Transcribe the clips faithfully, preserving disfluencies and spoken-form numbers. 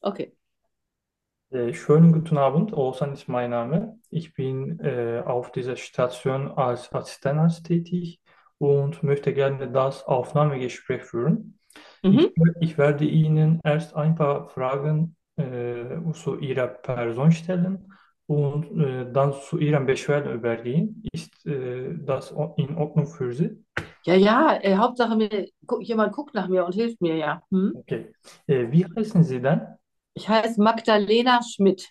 Okay. Äh, schönen guten Abend, Oğuzhan ist mein Name. Ich bin äh, auf dieser Station als Assistenz tätig und möchte gerne das Aufnahmegespräch führen. Ich, Mhm. ich werde Ihnen erst ein paar Fragen äh, zu Ihrer Person stellen und äh, dann zu Ihren Beschwerden übergehen. Ist äh, das in Ordnung für Sie? Ja, ja, äh, Hauptsache mir, gu jemand guckt nach mir und hilft mir, ja. Hm? Okay. Äh, wie heißen Sie denn? Ich heiße Magdalena Schmidt.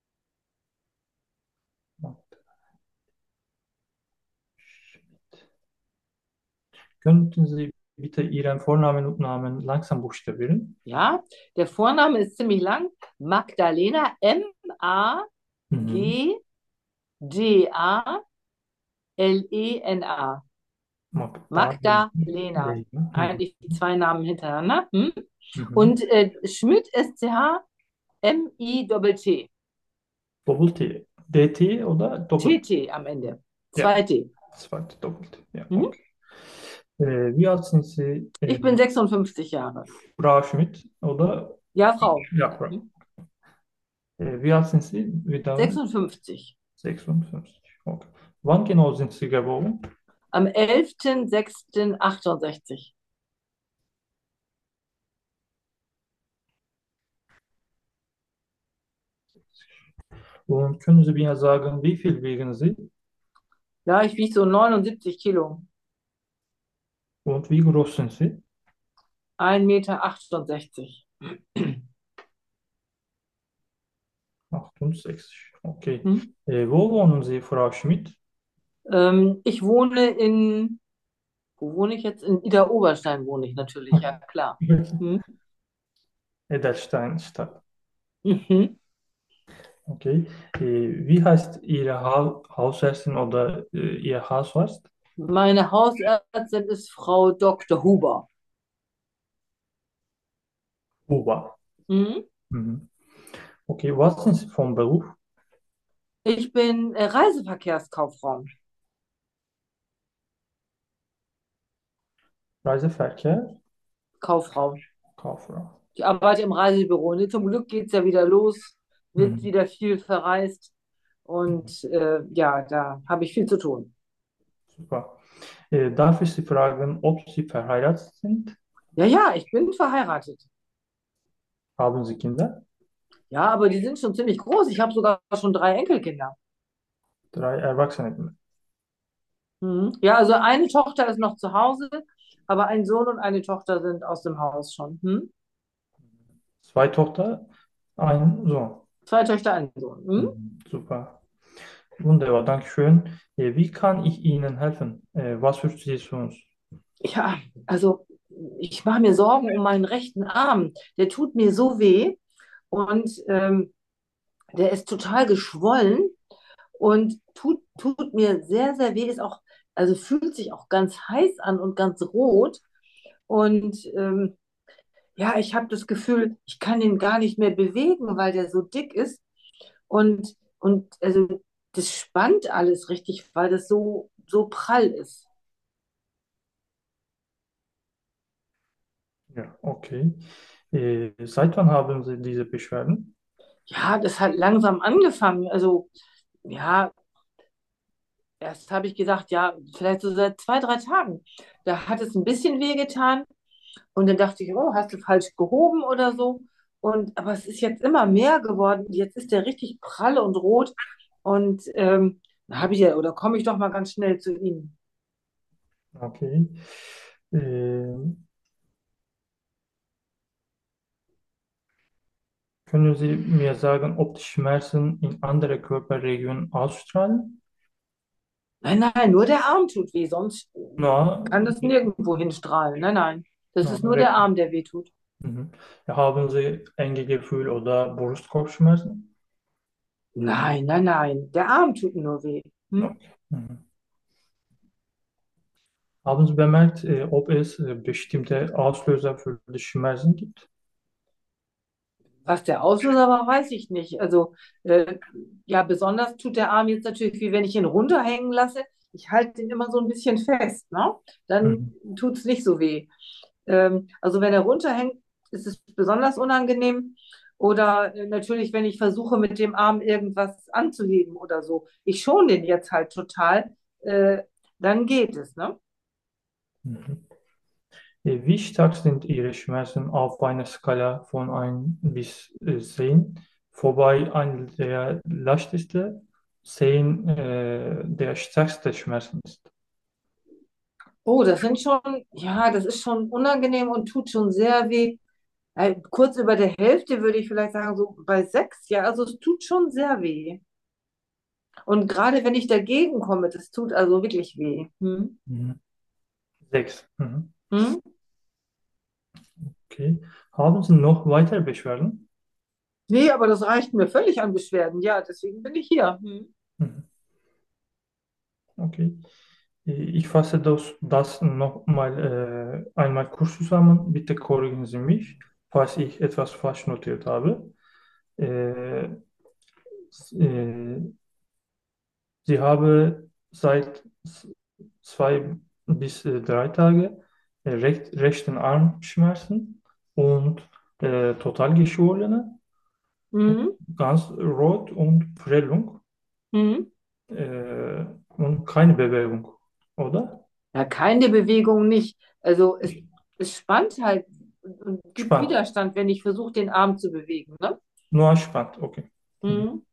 Könnten Sie bitte Ihren Vornamen und Namen langsam buchstabieren? Ja, der Vorname ist ziemlich lang. Magdalena, Mhm. M A G D A L E N A. Magdalena. Magdalena. Mhm. Eigentlich zwei Namen hintereinander. Hm? Mhm. Und äh, Schmidt, S-C-H-M-I-T-T. Doppel-T. D T oder Doppel? T-T am Ende. Ja, Zwei T. zweite Doppel-T. Ja, Mhm. okay. Äh, wie alt sind Sie, äh, Ich bin sechsundfünfzig Jahre. Frau Schmidt, oder? Ja, Frau. Ja, Frau. Hm? Äh, wie alt sind Sie? Wiederholen? sechsundfünfzig. sechsundfünfzig. Okay. Wann genau sind Sie geboren? Am elften sechsten achtundsechzig. Und können Sie mir sagen, wie viel wiegen Sie Ja, ich wiege so neunundsiebzig Kilo. und wie groß sind Sie? Ein Meter achtundsechzig. achtundsechzig. Okay. Hm? Äh, wo wohnen Sie, Frau Schmidt? Ähm, ich wohne in, wo wohne ich jetzt? In Idar-Oberstein wohne ich natürlich, ja klar. Hm? Edelsteinstadt. Mhm. Okay. Äh, wie heißt Ihre ha Hausärztin oder äh, Ihr Hausarzt? Meine Hausärztin ist Frau Doktor Huber. Huber. Mhm. Mhm. Okay, was sind Sie vom Beruf? Ich bin äh, Reiseverkehrskauffrau. Reiseverkehr, Kauffrau. Kauffrau. Ich arbeite im Reisebüro. Und zum Glück geht es ja wieder los, wird Mhm. wieder viel verreist. Und äh, ja, da habe ich viel zu tun. Super. Äh, darf ich Sie fragen, ob Sie verheiratet sind? Ja, ja, ich bin verheiratet. Haben Sie Kinder? Ja, aber die sind schon ziemlich groß. Ich habe sogar schon drei Enkelkinder. Drei Erwachsene Kinder. Mhm. Ja, also eine Tochter ist noch zu Hause, aber ein Sohn und eine Tochter sind aus dem Haus schon. Hm? Zwei Tochter, ein Sohn. Zwei Töchter, ein Sohn. Hm? Mhm. Super. Wunderbar, Dankeschön. Äh, wie kann ich Ihnen helfen? Äh, was für Sie zu uns? Ja, also ich mache mir Sorgen um meinen rechten Arm. Der tut mir so weh und ähm, der ist total geschwollen und tut, tut mir sehr, sehr weh. Ist auch, also fühlt sich auch ganz heiß an und ganz rot. Und ähm, ja, ich habe das Gefühl, ich kann ihn gar nicht mehr bewegen, weil der so dick ist. Und, und also das spannt alles richtig, weil das so, so prall ist. Ja, okay. Äh, seit wann haben Sie diese Beschwerden? Ja, das hat langsam angefangen. Also, ja, erst habe ich gedacht, ja, vielleicht so seit zwei, drei Tagen. Da hat es ein bisschen wehgetan. Und dann dachte ich, oh, hast du falsch gehoben oder so? Und aber es ist jetzt immer mehr geworden. Jetzt ist der richtig prall und rot. Und ähm, da habe ich ja, oder komme ich doch mal ganz schnell zu Ihnen. Okay. Äh, können Sie mir sagen, ob die Schmerzen in andere Körperregionen ausstrahlen? Nein, nein, nur der Arm tut weh, sonst Na, kann das nirgendwo hinstrahlen. Nein, nein, das na, ist nur der recht. Arm, der weh tut. Mhm. Ja, haben Sie enge Gefühl oder Brustkopfschmerzen? Nein, nein, nein, der Arm tut nur weh. Hm? Okay. Mhm. Haben Sie bemerkt, äh, ob es äh, bestimmte Auslöser für die Schmerzen gibt? Was der Auslöser war, weiß ich nicht. Also, äh, ja, besonders tut der Arm jetzt natürlich, wie wenn ich ihn runterhängen lasse. Ich halte ihn immer so ein bisschen fest, ne? Dann Mhm. tut es nicht so weh. Ähm, also, wenn er runterhängt, ist es besonders unangenehm. Oder äh, natürlich, wenn ich versuche, mit dem Arm irgendwas anzuheben oder so. Ich schone den jetzt halt total, äh, dann geht es, ne? Mhm. Äh, Wie stark sind Ihre Schmerzen auf einer Skala von eins bis äh, zehn? Wobei eins der leichteste, zehn äh, der stärkste Schmerzen ist. Oh, das sind schon, ja, das ist schon unangenehm und tut schon sehr weh. Äh, kurz über der Hälfte würde ich vielleicht sagen, so bei sechs, ja, also es tut schon sehr weh. Und gerade wenn ich dagegen komme, das tut also wirklich weh. Hm? Mhm. sechs. Mhm. Hm? Okay. Haben Sie noch weitere Beschwerden? Nee, aber das reicht mir völlig an Beschwerden. Ja, deswegen bin ich hier. Hm? Mhm. Okay. Äh, Ich fasse das, das noch mal äh, einmal kurz zusammen. Bitte korrigieren Sie mich, falls ich etwas falsch notiert habe. Äh, s- äh, Sie haben seit s- zwei bis äh, drei Tage äh, recht, rechten Armschmerzen und äh, total geschwollene, Hm? ganz rot und Prellung Hm? äh, und keine Bewegung, oder? Ja, keine Bewegung nicht. Also es, es spannt halt und gibt Spannt. Widerstand, wenn ich versuche, den Arm zu bewegen, ne? Nur spannt, okay. Mhm. Hm?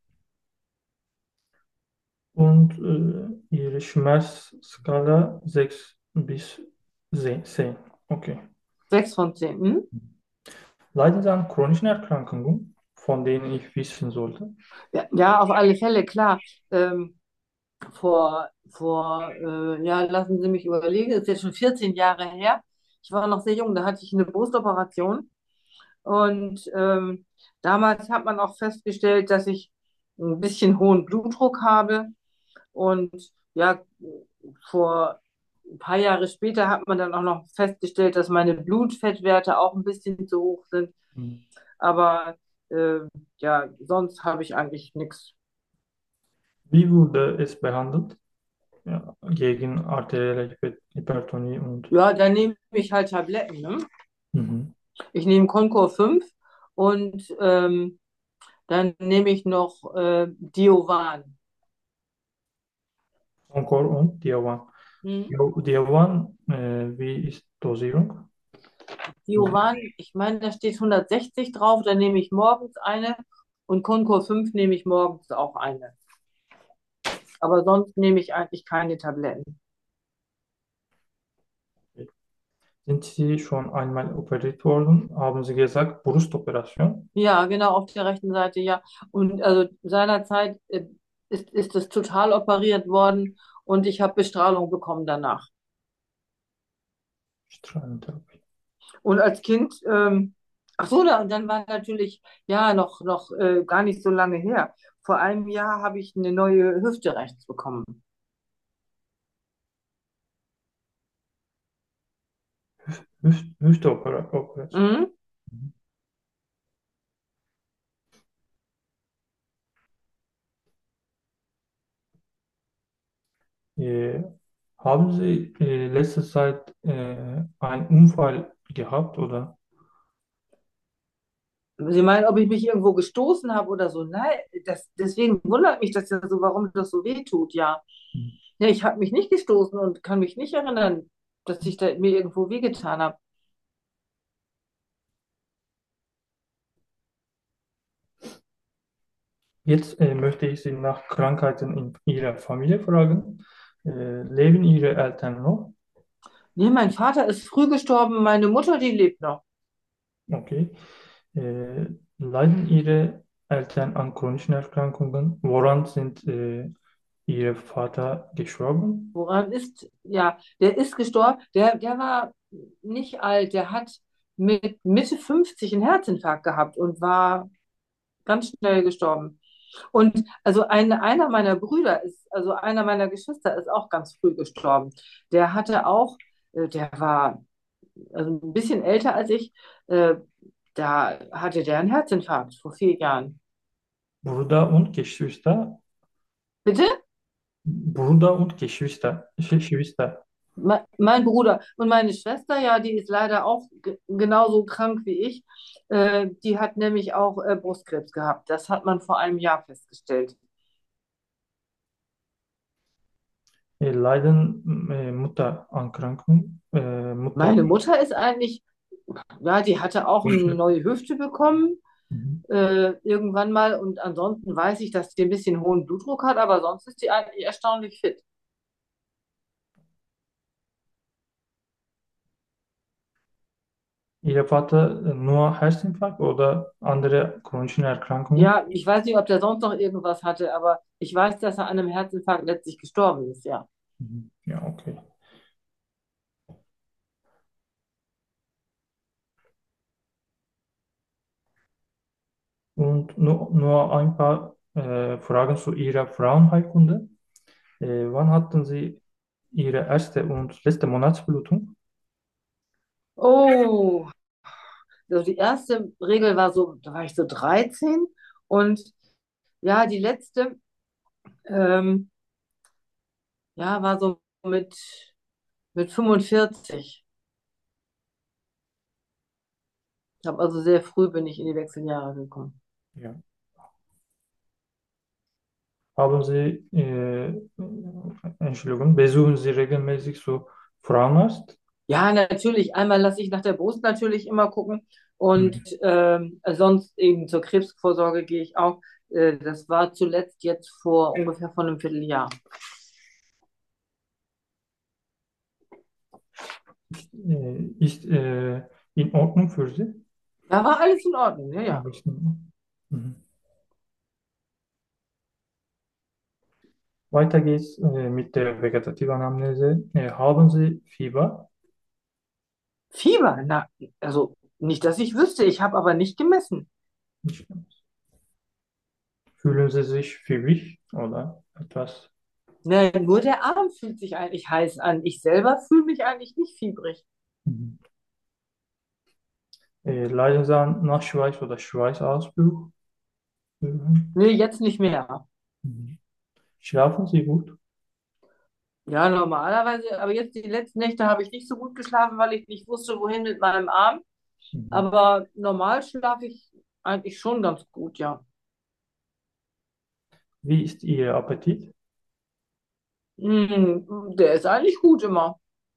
Und äh, Ihre Schmerzskala sechs bis zehn. Okay. Sechs von zehn. Hm? Leiden Sie an chronischen Erkrankungen, von denen ich wissen sollte? Ja, ja, auf alle Fälle, klar. Ähm, vor, vor äh, ja, lassen Sie mich überlegen, ist jetzt schon vierzehn Jahre her. Ich war noch sehr jung, da hatte ich eine Brustoperation. Und ähm, damals hat man auch festgestellt, dass ich ein bisschen hohen Blutdruck habe. Und ja, vor ein paar Jahre später hat man dann auch noch festgestellt, dass meine Blutfettwerte auch ein bisschen zu hoch sind. Mhm. Aber äh, ja, sonst habe ich eigentlich nichts. Wie wurde es behandelt? Ja, gegen arterielle Hyper- Hypertonie und Ja, dann nehme ich halt Tabletten, ne? mhm. Ich nehme Concor fünf und ähm, dann nehme ich noch äh, Diovan. Concor und Diovan. Hm? Dio- Diovan, äh, wie ist Dosierung? Diovan, ich meine, da steht hundertsechzig drauf, dann nehme ich morgens eine und Concor fünf nehme ich morgens auch eine. Aber sonst nehme ich eigentlich keine Tabletten. Sind Sie schon einmal operiert worden? Haben Sie gesagt, Brustoperation? Ja, genau, auf der rechten Seite, ja. Und also seinerzeit äh, ist, ist das total operiert worden und ich habe Bestrahlung bekommen danach. Strahlentherapie. Und als Kind, ähm, ach so, da, und dann war natürlich, ja, noch, noch äh, gar nicht so lange her. Vor einem Jahr habe ich eine neue Hüfte rechts bekommen. Hüft, Hüfteoperation. Mhm. Äh, haben Sie äh, letzte Zeit äh, einen Unfall gehabt oder? Sie meinen, ob ich mich irgendwo gestoßen habe oder so? Nein, das, deswegen wundert mich das ja so, warum das so weh tut, ja. Ja, ich habe mich nicht gestoßen und kann mich nicht erinnern, dass ich da mir irgendwo wehgetan habe. Jetzt äh, möchte ich Sie nach Krankheiten in Ihrer Familie fragen. Äh, leben Ihre Eltern noch? Nee, mein Vater ist früh gestorben, meine Mutter, die lebt noch. Okay. Äh, leiden Ihre Eltern an chronischen Erkrankungen? Woran sind äh, Ihr Vater gestorben? Woran ist, ja, der ist gestorben, der, der war nicht alt, der hat mit Mitte fünfzig einen Herzinfarkt gehabt und war ganz schnell gestorben. Und also ein, einer meiner Brüder ist, also einer meiner Geschwister ist auch ganz früh gestorben. Der hatte auch, äh, der war also ein bisschen älter als ich, äh, da hatte der einen Herzinfarkt vor vier Jahren. Bruder und Geschwister? Bitte? Bruder und Geschwister. Geschwister. Me- Mein Bruder und meine Schwester, ja, die ist leider auch ge- genauso krank wie ich. Äh, die hat nämlich auch äh, Brustkrebs gehabt. Das hat man vor einem Jahr festgestellt. Äh, leiden äh, Muttererkrankung, äh, Mutter. Meine Mutter ist eigentlich, ja, die hatte auch eine neue Hüfte bekommen, Mhm. äh, irgendwann mal. Und ansonsten weiß ich, dass die ein bisschen hohen Blutdruck hat, aber sonst ist die eigentlich erstaunlich fit. Ihr Vater äh, nur Herzinfarkt oder andere chronische Erkrankungen? Ja, ich weiß nicht, ob der sonst noch irgendwas hatte, aber ich weiß, dass er an einem Herzinfarkt letztlich gestorben ist, ja. Mhm. Ja, okay. Und nur, nur ein paar äh, Fragen zu Ihrer Frauenheilkunde. Äh, wann hatten Sie Ihre erste und letzte Monatsblutung? Oh, also die erste Regel war so, da war ich so dreizehn und ja, die letzte, ähm, ja, war so mit, mit fünfundvierzig. Ich habe also sehr früh bin ich in die Wechseljahre gekommen. Ja. Haben Sie, äh, Entschuldigung, besuchen Sie regelmäßig so Frauenarzt? Ja, natürlich. Einmal lasse ich nach der Brust natürlich immer gucken und Mhm. ähm, sonst eben zur Krebsvorsorge gehe ich auch. Äh, das war zuletzt jetzt vor ungefähr vor einem Vierteljahr. Äh, ist äh, in Ordnung für Sie? Da war alles in Ordnung, ja, Ja, ja. ist in Ordnung. Mhm. Weiter geht's äh, mit der vegetativen Anamnese. Äh, haben Sie Fieber? Fieber, na, also nicht, dass ich wüsste, ich habe aber nicht gemessen. Nicht ganz. Fühlen Sie sich fiebrig oder etwas? Ne, nur der Arm fühlt sich eigentlich heiß an. Ich selber fühle mich eigentlich nicht fiebrig. Mhm. Äh, leiden Sie an Nachschweiß oder Schweißausbruch? Mhm. Nee, jetzt nicht mehr. Mhm. Schlafen Sie gut? Ja, normalerweise, aber jetzt die letzten Nächte habe ich nicht so gut geschlafen, weil ich nicht wusste, wohin mit meinem Arm. Mhm. Aber normal schlafe ich eigentlich schon ganz gut, ja. Wie ist Ihr Appetit? Mm, der ist eigentlich gut immer.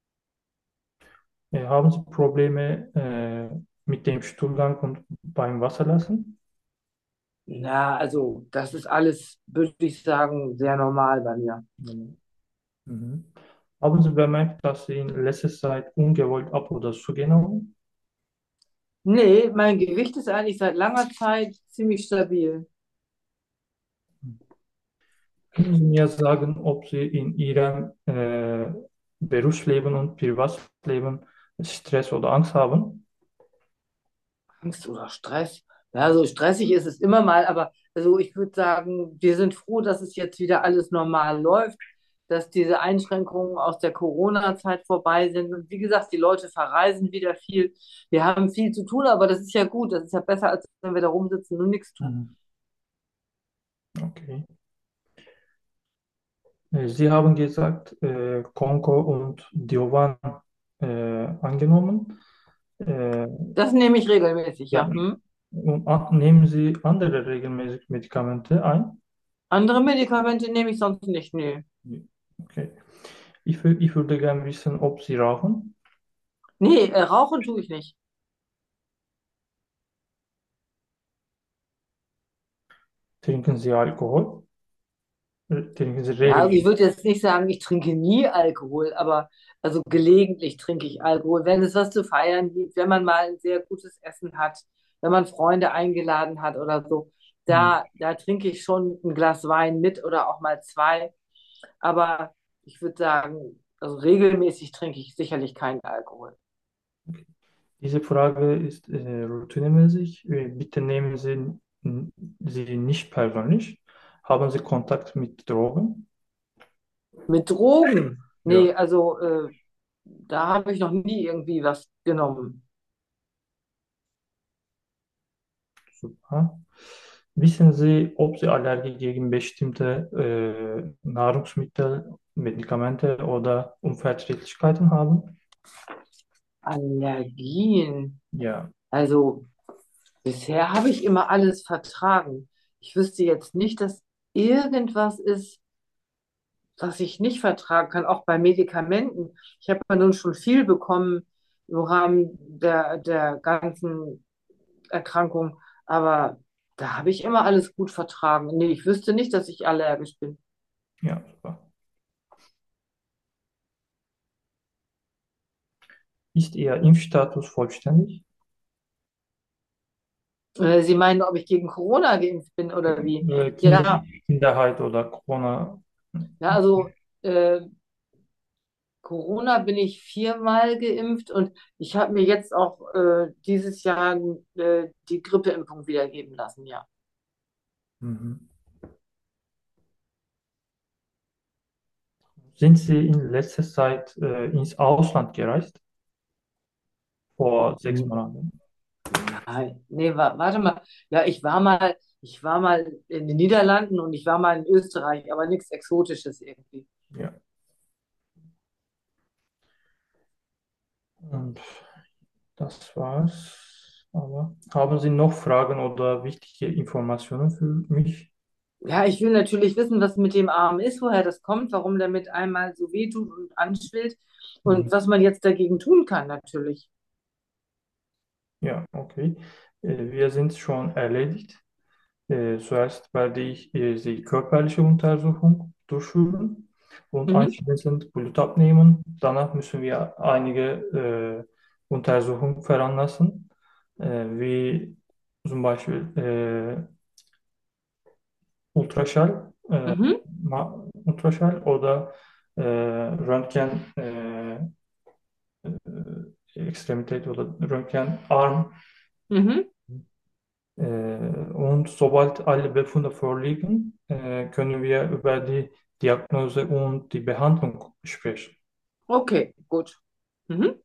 Äh, haben Sie Probleme äh, mit dem Stuhlgang und beim Wasserlassen? Na, also, das ist alles, würde ich sagen, sehr normal bei mir. Mhm. Mhm. Haben Sie bemerkt, dass Sie in letzter Zeit ungewollt ab- oder zugenommen? Nee, mein Gewicht ist eigentlich seit langer Zeit ziemlich stabil. Können Sie mir sagen, ob Sie in Ihrem äh, Berufsleben und Privatleben Stress oder Angst haben? Angst oder Stress? Ja, so stressig ist es immer mal, aber also ich würde sagen, wir sind froh, dass es jetzt wieder alles normal läuft, dass diese Einschränkungen aus der Corona-Zeit vorbei sind. Und wie gesagt, die Leute verreisen wieder viel. Wir haben viel zu tun, aber das ist ja gut. Das ist ja besser, als wenn wir da rumsitzen und nichts tun. Mhm. Okay. Äh, Sie haben gesagt, äh, Konko und Diovan äh, angenommen. Äh, Das nehme ich regelmäßig, ja. ja. Hm? Und a- nehmen Sie andere regelmäßig Medikamente ein? Andere Medikamente nehme ich sonst nicht. Nee. Okay. Ich, wür- ich würde gerne wissen, ob Sie rauchen. Nee, äh, rauchen tue ich nicht. Trinken Sie Alkohol? Äh, Trinken Sie Ja, also ich regelmäßig? würde jetzt nicht sagen, ich trinke nie Alkohol, aber also gelegentlich trinke ich Alkohol, wenn es was zu feiern gibt, wenn man mal ein sehr gutes Essen hat, wenn man Freunde eingeladen hat oder so. Hm. Da, da trinke ich schon ein Glas Wein mit oder auch mal zwei. Aber ich würde sagen, also regelmäßig trinke ich sicherlich keinen Alkohol. Diese Frage ist äh, routinemäßig. Äh, bitte nehmen Sie n- sie nicht persönlich. Haben Sie Kontakt mit Drogen? Mit Drogen? Ja, Nee, also äh, da habe ich noch nie irgendwie was genommen. super. Wissen Sie, ob Sie Allergie gegen bestimmte äh, Nahrungsmittel, Medikamente oder Unverträglichkeiten haben? Allergien. Ja. Also bisher habe ich immer alles vertragen. Ich wüsste jetzt nicht, dass irgendwas ist, was ich nicht vertragen kann, auch bei Medikamenten. Ich habe ja nun schon viel bekommen im Rahmen der, der ganzen Erkrankung, aber da habe ich immer alles gut vertragen. Nee, ich wüsste nicht, dass ich allergisch bin. Ja, super. Ist Ihr Impfstatus vollständig? Äh, Sie meinen, ob ich gegen Corona geimpft bin oder wie? Äh, Kinder, Ja, Kinderheit oder Corona? ja, also äh, Corona bin ich viermal geimpft und ich habe mir jetzt auch äh, dieses Jahr äh, die Grippeimpfung wiedergeben lassen, ja. Mhm. Sind Sie in letzter Zeit äh, ins Ausland gereist? Vor sechs Hm, Monaten? nein, nee, wa warte mal. Ja, ich war mal, ich war mal in den Niederlanden und ich war mal in Österreich, aber nichts Exotisches irgendwie. Ja. Und das war's. Aber haben Sie noch Fragen oder wichtige Informationen für mich? Ja, ich will natürlich wissen, was mit dem Arm ist, woher das kommt, warum der mit einmal so wehtut und anschwillt und Mhm. was man jetzt dagegen tun kann, natürlich. Ja, okay. Äh, wir sind schon erledigt. Äh, zuerst werde ich äh, die körperliche Untersuchung durchführen und Mhm, anschließend Blut abnehmen. Danach müssen wir einige äh, Untersuchungen veranlassen, äh, wie zum Beispiel äh, Ultraschall, äh, mhm, Ma- Ultraschall oder äh, Röntgen, äh, äh, Extremität oder Röntgenarm. mhm. Äh, und sobald alle Befunde vorliegen, äh, können wir über die Diagnose und die Behandlung sprechen. Okay, gut. Mhm.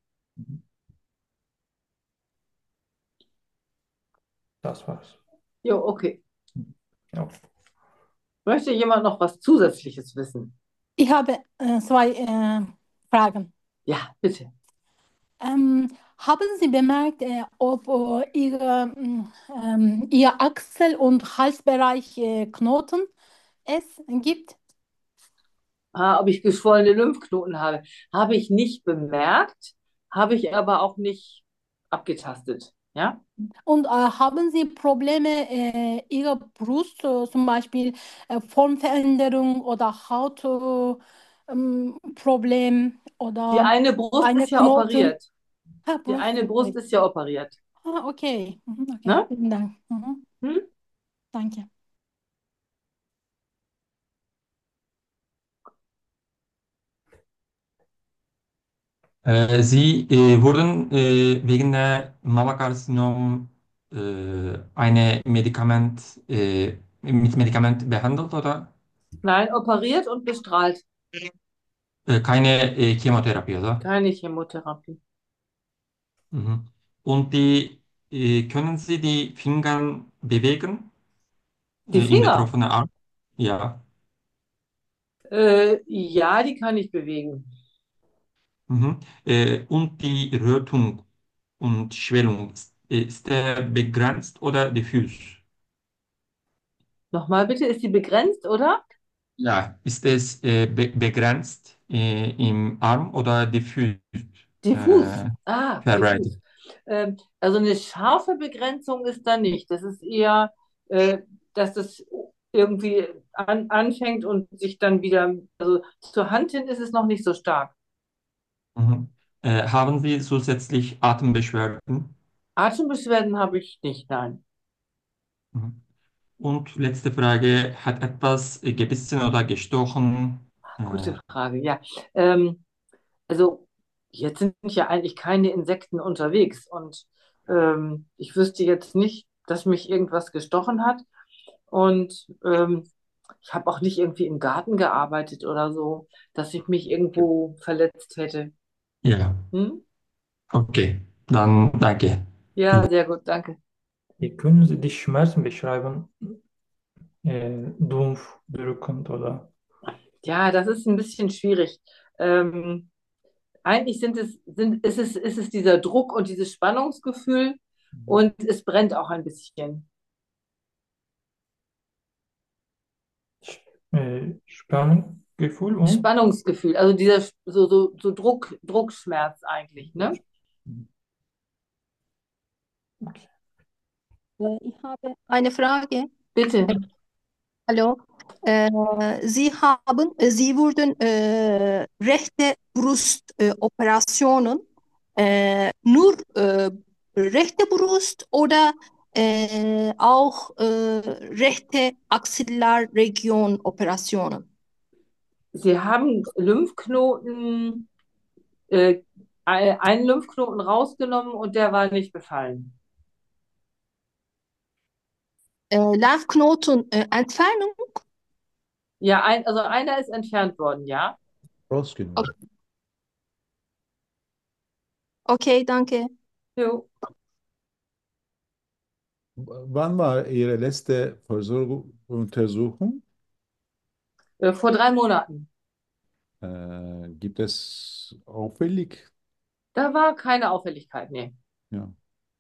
Das war's. Jo, okay. Ja. Möchte jemand noch was Zusätzliches wissen? Ich habe äh, zwei äh, Fragen. Ja, bitte. Ähm, haben Sie bemerkt, äh, ob äh, Ihre, mm, ähm, Ihr Achsel- und Halsbereich äh, Knoten es gibt? Ah, ob ich geschwollene Lymphknoten habe, habe ich nicht bemerkt, habe ich aber auch nicht abgetastet. Ja? Und äh, haben Sie Probleme äh, Ihrer Brust, äh, zum Beispiel äh, Formveränderung oder Hautproblem äh, ähm, Problem Die oder eine Brust eine ist ja Knoten? operiert. Ah, Die Brust. eine Brust Okay. ist ja operiert. Ah, okay. Mhm, okay. Ne? Vielen Dank. Mhm. Hm? Danke. Äh, Sie äh, wurden äh, wegen der Mammakarzinom äh, eine Medikament, äh, mit Medikament behandelt oder Nein, operiert und bestrahlt. äh, keine äh, Chemotherapie, oder? Keine Chemotherapie. Mhm. Und die, äh, können Sie die Finger bewegen Die äh, im Finger, betroffenen Arm? Ja. äh, ja, die kann ich bewegen. Mhm. Äh, und die Rötung und Schwellung, ist, ist der begrenzt oder diffus? Nochmal bitte, ist die begrenzt, oder? Ja, ist es äh, be begrenzt äh, im Arm oder diffus Diffus. äh, Ah, verbreitet? diffus. Ähm, also eine scharfe Begrenzung ist da nicht. Das ist eher, äh, dass das irgendwie an, anfängt und sich dann wieder, also zur Hand hin ist es noch nicht so stark. Mhm. Äh, haben Sie zusätzlich Atembeschwerden? Atembeschwerden habe ich nicht, nein. Mhm. Und letzte Frage, hat etwas äh, gebissen oder gestochen? Äh, Gute Frage, ja. Ähm, also jetzt sind ja eigentlich keine Insekten unterwegs und ähm, ich wüsste jetzt nicht, dass mich irgendwas gestochen hat. Und ähm, ich habe auch nicht irgendwie im Garten gearbeitet oder so, dass ich mich irgendwo verletzt hätte. ja, Hm? okay, dann danke. Ja, sehr gut, danke. Wie können Sie die Schmerzen beschreiben? äh, dumpf, drückend oder Ja, das ist ein bisschen schwierig. Ähm, eigentlich sind es, sind, ist es, ist es dieser Druck und dieses Spannungsgefühl und es brennt auch ein bisschen. äh, Spannungsgefühl und Spannungsgefühl, also dieser so, so, so Druck, Druckschmerz eigentlich, ne? okay. Äh, Ich habe eine Frage. Bitte. Hallo. Äh, Sie haben, äh, Sie wurden äh, rechte Brustoperationen, äh, nur äh, rechte Brust oder äh, auch äh, rechte Axillarregion Operationen? Sie haben Lymphknoten, äh, einen Lymphknoten rausgenommen und der war nicht befallen. Äh, Lymphknoten äh, Entfernung? Ja, ein, also einer ist entfernt worden, ja. Rausgenommen. Okay, danke. Jo. Wann war Ihre letzte Versorgungsuntersuchung? Äh, vor drei Monaten. Äh, gibt es auffällig? Da war keine Auffälligkeit, nee. Ja.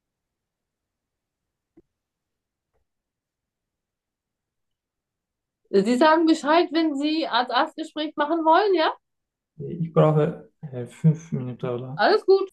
Sie sagen Bescheid, wenn Sie als Arztgespräch machen wollen, ja? Ich brauche äh, fünf Minuten oder. Alles gut.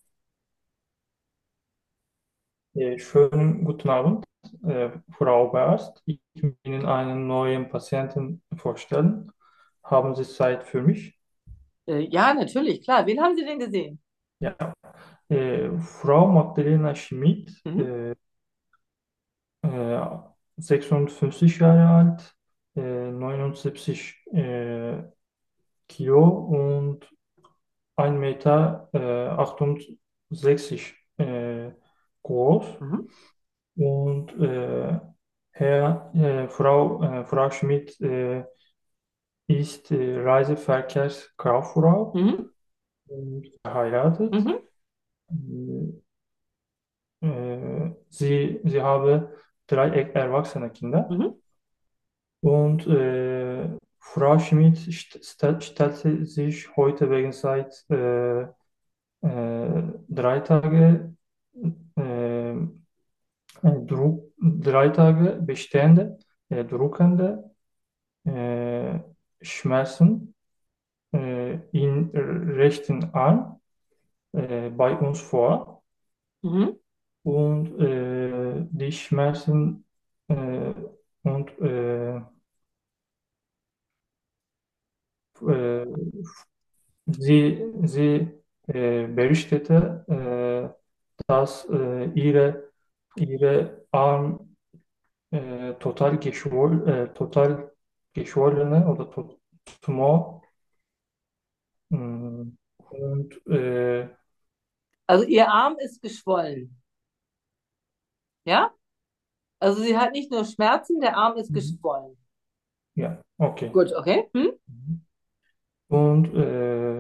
Äh, schönen guten Abend, äh, Frau Oberarzt. Ich will Ihnen einen neuen Patienten vorstellen. Haben Sie Zeit für mich? Äh, ja, natürlich, klar. Wen haben Sie denn gesehen? Ja. Äh, Frau Magdalena Schmidt, Mhm. äh, äh, sechsundfünfzig Jahre alt, äh, neunundsiebzig äh, Kilo und ein Meter äh, achtundsechzig äh, groß. Mhm. Und äh, Herr, äh, Frau, äh, Frau Schmidt äh, ist äh, Reiseverkehrskauffrau Mhm. und verheiratet. Mhm. Äh, sie, sie habe drei er- erwachsene Kinder. Mhm. Und äh, Frau Schmidt st st stellte sich heute wegen seit äh, äh, drei Tage äh, äh, Druck, drei Tage bestehende, äh, druckende äh, Schmerzen äh, im rechten Arm äh, bei uns vor. Mhm. Und äh, die Schmerzen äh, und äh, äh, sie, sie äh, berichtete, äh, dass äh, ihre, ihre Arm äh, total geschwoll, äh, total geschwollene oder to Tumor mh, und äh, Also Ihr Arm ist geschwollen, ja? Also sie hat nicht nur Schmerzen, der Arm ist mhm. geschwollen. Ja, okay. Gut, okay. Hm? Mhm. Und äh,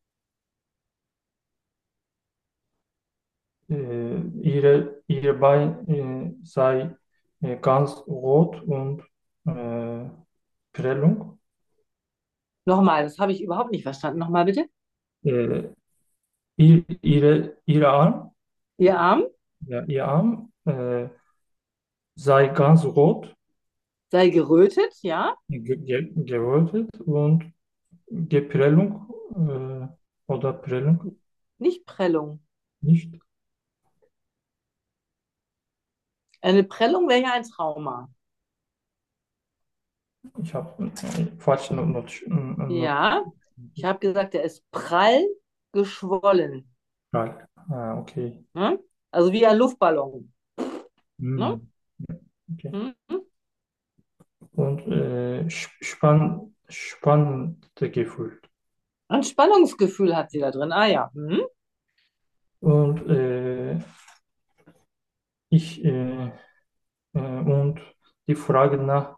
äh, ihre, ihre Bein äh, sei äh, ganz rot und äh, Prellung. Nochmal, das habe ich überhaupt nicht verstanden. Nochmal bitte. Äh, ihr, ihre, ihr Arm, Ihr Arm ja, ihr Arm äh, sei ganz rot, sei gerötet, ja? ge ge gerötet und Geprellung äh, oder Prellung Nicht Prellung. nicht. Eine Prellung wäre ja ein Trauma. Ich habe äh, falsche Not, Not, Not, Ja, ich habe gesagt, er ist prall geschwollen. Not ah, okay. Ne? Also wie ein Luftballon. Ne? Hm, okay. Mhm. Und äh, sp- spann, spannende Gefühl. Ein Spannungsgefühl hat sie da drin. Ah ja. Mhm. Und äh, ich äh, äh, und die Frage nach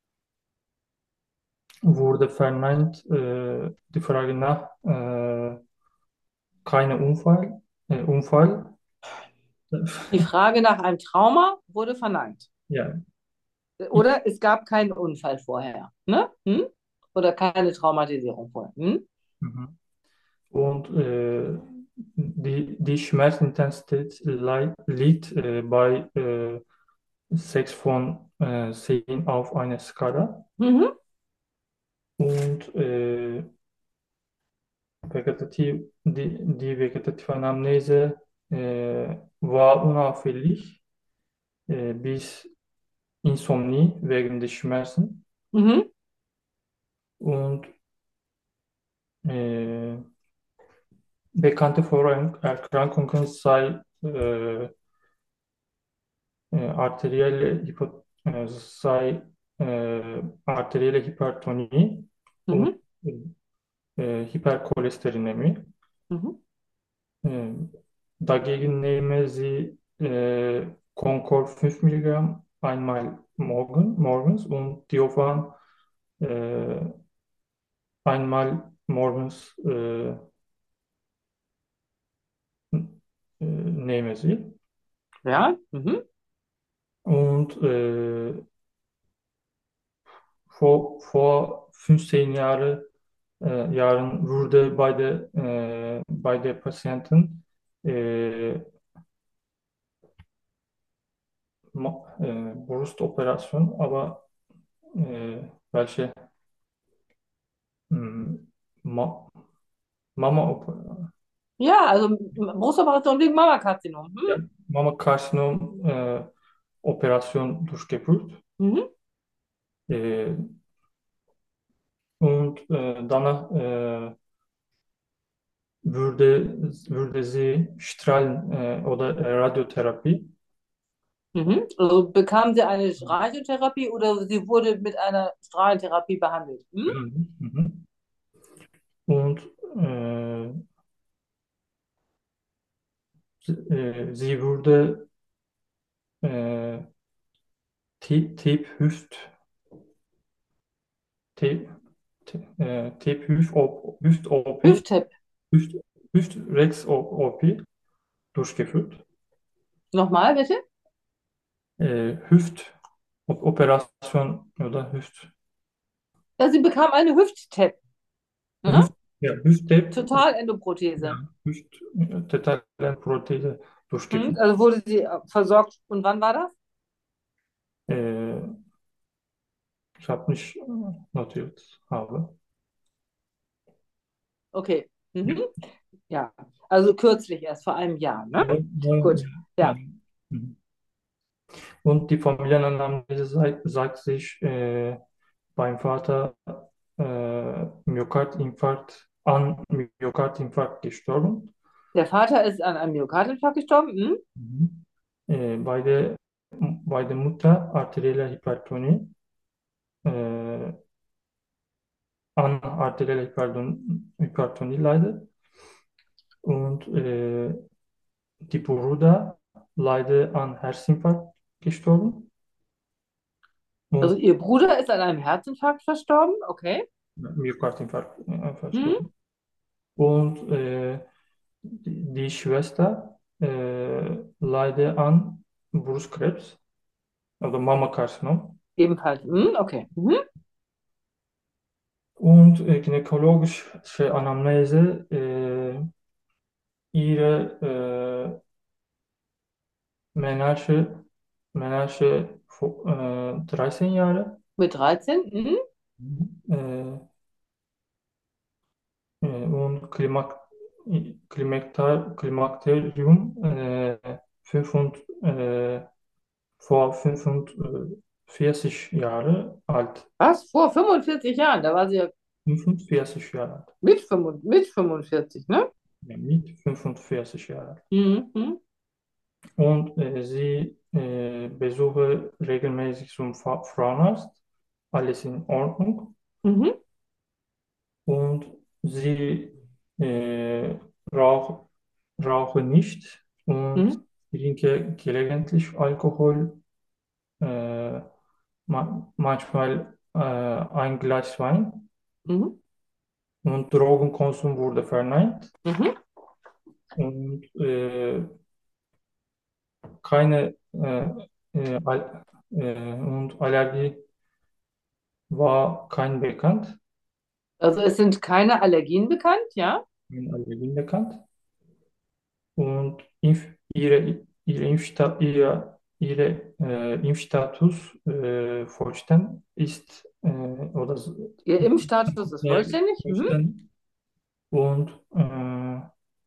wurde verneint, äh, die Frage nach äh, keine Unfall, äh, Unfall. Die Frage nach einem Trauma wurde verneint. Ja, Oder es gab keinen Unfall vorher, ne? Hm? Oder keine Traumatisierung vorher. Hm? Mhm. Und äh, die, die Schmerzintensität lei- liegt äh, bei äh, sechs von äh, zehn auf einer Skala. Mhm. Und äh, vegetativ, die, die vegetative Anamnese äh, war unauffällig äh, bis Insomnie wegen der Schmerzen. Mhm. Und äh, bekannte Vorerkrankungen sei äh, äh, arterielle, Hypo, äh, sei äh, arterielle Hypertonie und Mhm. äh, Hypercholesterinämie. Mhm. Äh, dagegen nehmen Sie äh, Concor fünf Milligramm einmal morgen, morgens und Diovan äh, einmal morgens äh, äh, nehmen Sie. Ja. Mhm. Und äh, vor, vor fünfzehn Jahre, äh, Jahren wurde bei der, äh, bei der Patienten äh, Ma- äh, Brustoperation, aber äh, welche mh, Ma Mama, Ja, also Brustoperation wegen Mammakarzinom. ja, Hm? Mammakarzinom äh, Operation durchgeführt. Mhm. Äh, und äh, danach äh, würde, würde sie Strahlen äh, oder äh, Radiotherapie. Mhm. Also bekam sie eine Radiotherapie oder sie wurde mit einer Strahlentherapie behandelt. Hm? Mhm. Mhm. Und äh, sie, äh, sie wurde äh, T- Tape Hüft, Tape, T- äh, Tape Hüft, Hüft-O P, Hüft-Tap. Hüft, Hüft-Rex-O P durchgeführt. Nochmal, bitte? Äh, Hüft-Operation oder Hüft, Ja, sie bekam eine Hüft-Tap. Ne? Hüft, ja, Hüft-Tape, Totalendoprothese. ja, Hüft-Totalprothese Hm? durchgeführt. Also wurde sie äh, versorgt. Und wann war das? Äh, ich habe nicht äh, notiert, habe. Okay. Ja, Mhm. Ja, also kürzlich erst, vor einem Jahr, ne? ja, ja, Gut. ja. Ja. Mhm. Und die Familienanamnese sagt, sagt sich äh, beim Vater äh, Myokardinfarkt an Myokardinfarkt gestorben. Der Vater ist an einem Myokardinfarkt gestorben. Hm? Mhm. Äh, bei der, bei der Mutter arterielle Hypertonie, äh, an arterielle Hyperton Hypertonie leidet. Und äh, die Bruder leidet an Herzinfarkt gestorben. Also Und ihr Bruder ist an einem Herzinfarkt verstorben. Okay. Myokardinfarkt äh, Hm? verstorben. Und äh, die, die Schwester äh, leidet an Brustkrebs, also Mammakarzinom. Ebenfalls. Hm? Okay. Mhm. Und äh, gynäkologische Anamnese, äh, ihre äh, Menarche, Menarche vor, äh, dreizehn Jahre. Mit dreizehn. Mhm. Äh, äh, und Klimak Klimakter Klimakterium äh, fünf und, äh, vor fünfundvierzig Jahre alt. Was? Vor fünfundvierzig Jahren. Da war sie ja fünfundvierzig Jahre alt. mit, fünfund- mit fünfundvierzig, ne? Ja, mit fünfundvierzig Jahre alt. Mhm. Mhm. Und äh, sie äh, besuche regelmäßig zum Fa- Frauenarzt. Alles in Ordnung. Mhm. Und sie äh, rauch, rauche nicht und Mhm. trinke gelegentlich Alkohol, äh, ma manchmal äh, ein Glas Wein. Mhm. Und Drogenkonsum wurde verneint. Mhm. Und äh, keine, äh, äh, Al äh, und Allergie war kein bekannt, Also es sind keine Allergien bekannt, ja? keine Allergien bekannt. Und Impf, ihre, ihre, Impfsta ihre, ihre äh, Impfstatus äh, vollständig ist äh, oder s- Ihr Impfstatus ist äh, vollständig? Mhm. vollständig. Und äh,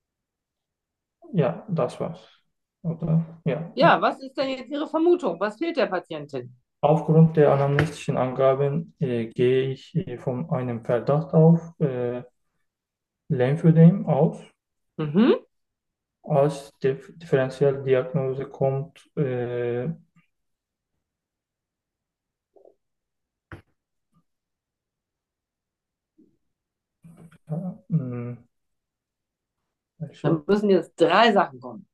ja, das war's. Oder? Ja. Ja, was ist denn jetzt Ihre Vermutung? Was fehlt der Patientin? Aufgrund der anamnestischen Angaben äh, gehe ich äh, von einem Verdacht auf äh, Lymphödem aus. Mhm. Als Dif Differentialdiagnose kommt äh, ja, mh, welche? Dann müssen jetzt drei Sachen kommen.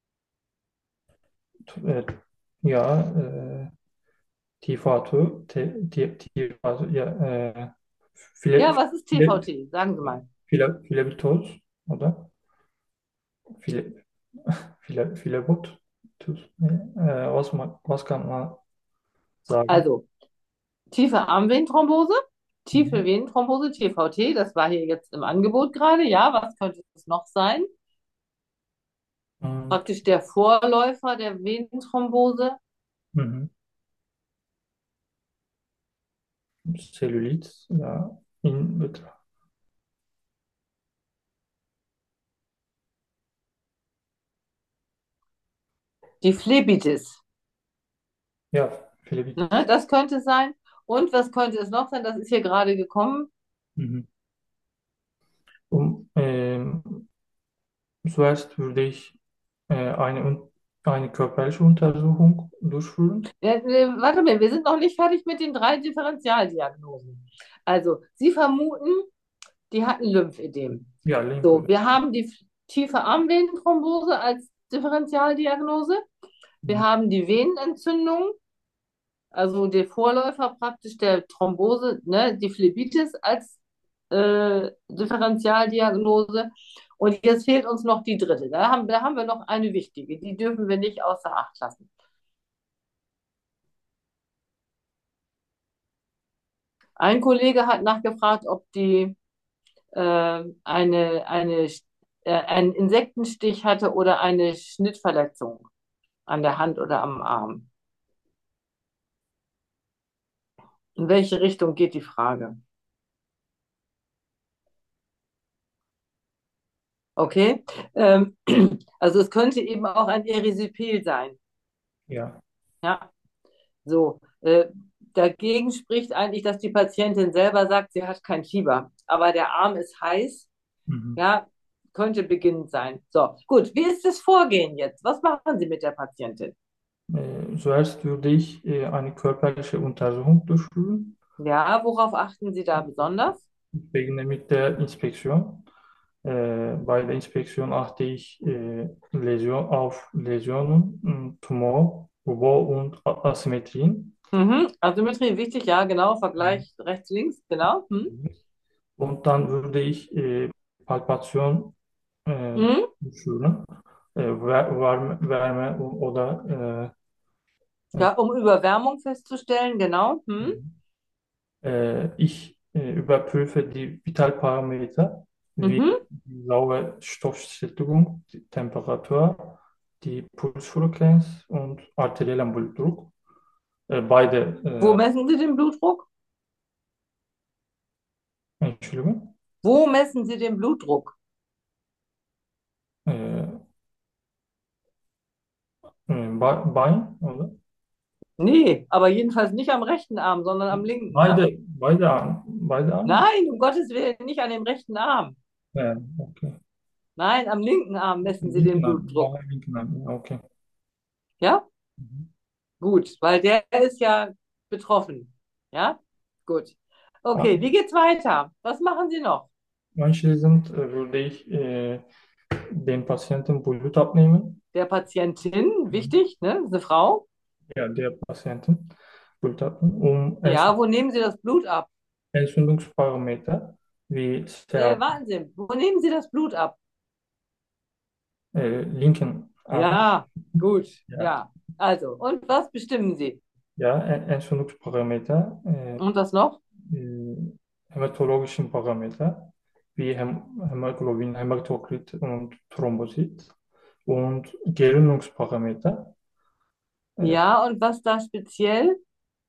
Äh, ja, äh, T V T, T, T, T, also, ja, äh, Ja, Phile, was ist Phile, T V T? Sagen Sie mal. Phile, Philebitoz, oder? Phile, Phile, Philebut, äh, was, man, was kann man sagen? Also, tiefe Armvenenthrombose, tiefe Mhm. Venenthrombose, T V T, das war hier jetzt im Angebot gerade. Ja, was könnte es noch sein? Und, Praktisch der Vorläufer der Venenthrombose. mhm. Zellulit, ja, in Betracht. Die Phlebitis. Ja, Philebit. Ne, das könnte es sein. Und was könnte es noch sein? Das ist hier gerade gekommen. Mhm. Um, ähm, zuerst würde ich äh, eine, un- eine körperliche Untersuchung durchführen. Ja, äh, warte mal, wir sind noch nicht fertig mit den drei Differentialdiagnosen. Also, Sie vermuten, die hatten Lymphödem. Ja, So, Lymphödem. wir haben die tiefe Armvenenthrombose als Differentialdiagnose. Wir Mhm. haben die Venenentzündung, also der Vorläufer praktisch der Thrombose, ne, die Phlebitis als äh, Differentialdiagnose. Und jetzt fehlt uns noch die dritte. Da haben, da haben wir noch eine wichtige, die dürfen wir nicht außer Acht lassen. Ein Kollege hat nachgefragt, ob die äh, eine, eine, äh, einen Insektenstich hatte oder eine Schnittverletzung an der Hand oder am Arm. In welche Richtung geht die Frage? Okay. Ähm, also es könnte eben auch ein Erisipel sein. Ja. Ja, so. Äh, dagegen spricht eigentlich, dass die Patientin selber sagt, sie hat kein Fieber, aber der Arm ist heiß. Mhm. Ja, könnte beginnend sein. So, gut. Wie ist das Vorgehen jetzt? Was machen Sie mit der Patientin? Äh, zuerst würde ich äh, eine körperliche Untersuchung durchführen. Ja, worauf achten Sie da besonders? Ich beginne mit der Inspektion. Äh, bei der Inspektion achte ich äh, Läsion, auf Läsionen, mh, Tumor, Rubor und A- Asymmetrien. Mhm. Asymmetrie wichtig, ja, genau. Vergleich rechts, links, genau. Hm. Und dann würde ich äh, Palpation äh, Mhm. durchführen. Äh, Wär- Wärme, Wärme oder äh, Ja, um Überwärmung festzustellen, genau. Hm. äh, ich äh, überprüfe die Vitalparameter wie Mhm. die Sauerstoffsättigung, die Temperatur, die Pulsfrequenz und arteriellen Blutdruck. Äh, Wo beide, messen Sie den Blutdruck? äh, Entschuldigung, Wo messen Sie den Blutdruck? äh, äh, Be- Bein, oder? Nee, aber jedenfalls nicht am rechten Arm, sondern am linken, ne? Beide, beide Arme, beide Arme? Nein, um Gottes Willen, nicht an dem rechten Arm. Ja, okay. Nein, am linken Arm messen Sie den Linken Arm, Blutdruck. ja, linken Arm, ja, okay. Ja? Mhm. Gut, weil der ist ja betroffen. Ja? Gut. Ah, Okay, wie geht's weiter? Was machen Sie noch? anschließend äh, würde ich äh, den Patienten Blut abnehmen. Der Patientin, Mhm. wichtig, ne? Das ist eine Frau. Ja, der Patienten Blut abnehmen, um Entzü- Ja, wo nehmen Sie das Blut ab? Entzündungsparameter wie Äh, Serum, warten Sie, wo nehmen Sie das Blut ab? äh, linken Arm. Ja, gut, Ja. ja. Also, und was bestimmen Sie? ja, En- Entzündungsparameter, äh, Und was noch? äh, hämatologischen Parameter wie Häm Hämoglobin, Hämatokrit und Thrombozyt und Gerinnungsparameter, äh, Ja, und was da speziell?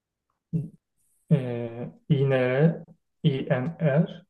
äh, I N R, I N R,